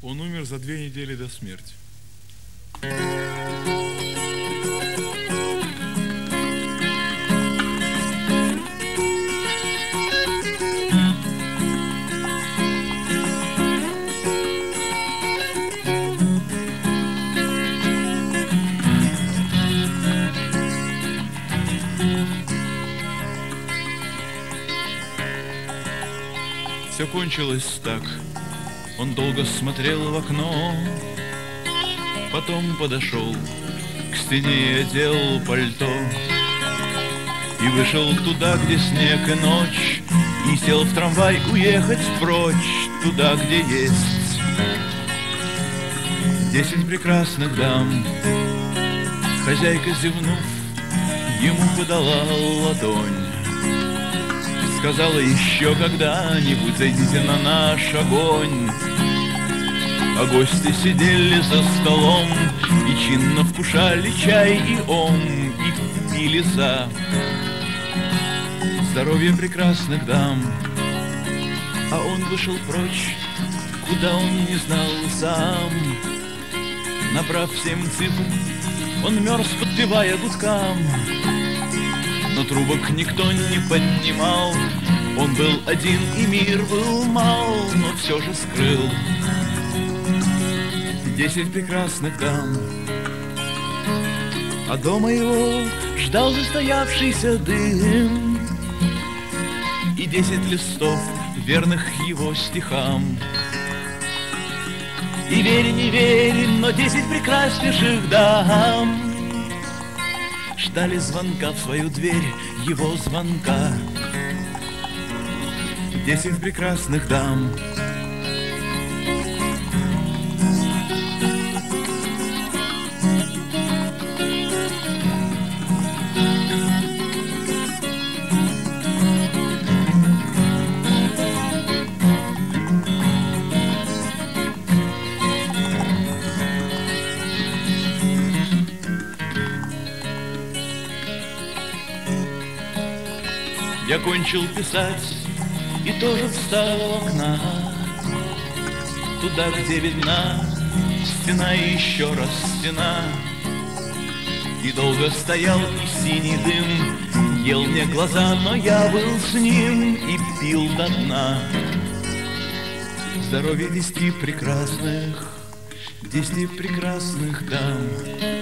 Он умер за 2 недели до смерти. Все кончилось так. Он долго смотрел в окно, потом подошел к стене и одел пальто, и вышел туда, где снег и ночь, и сел в трамвай уехать прочь, туда, где есть 10 прекрасных дам. Хозяйка, зевнув, ему подала ладонь, сказала: еще когда-нибудь зайдите на наш огонь. А гости сидели за столом и чинно вкушали чай и ом, и пили за здоровье прекрасных дам. А он вышел прочь, куда он не знал сам. Набрав 7 цифр, он мерз, подпевая гудкам, но трубок никто не поднимал. Он был один, и мир был мал, но все же скрыл 10 прекрасных дам. А дома его ждал застоявшийся дым и 10 листов, верных его стихам. И верь, не верь, но 10 прекраснейших дам ждали звонка в свою дверь, его звонка. 10 прекрасных дам. Я кончил писать и тоже встал у окна, туда, где видна стена и еще раз стена. И долго стоял, и синий дым ел мне глаза, но я был с ним и пил до дна. Здоровье 10 прекрасных дам.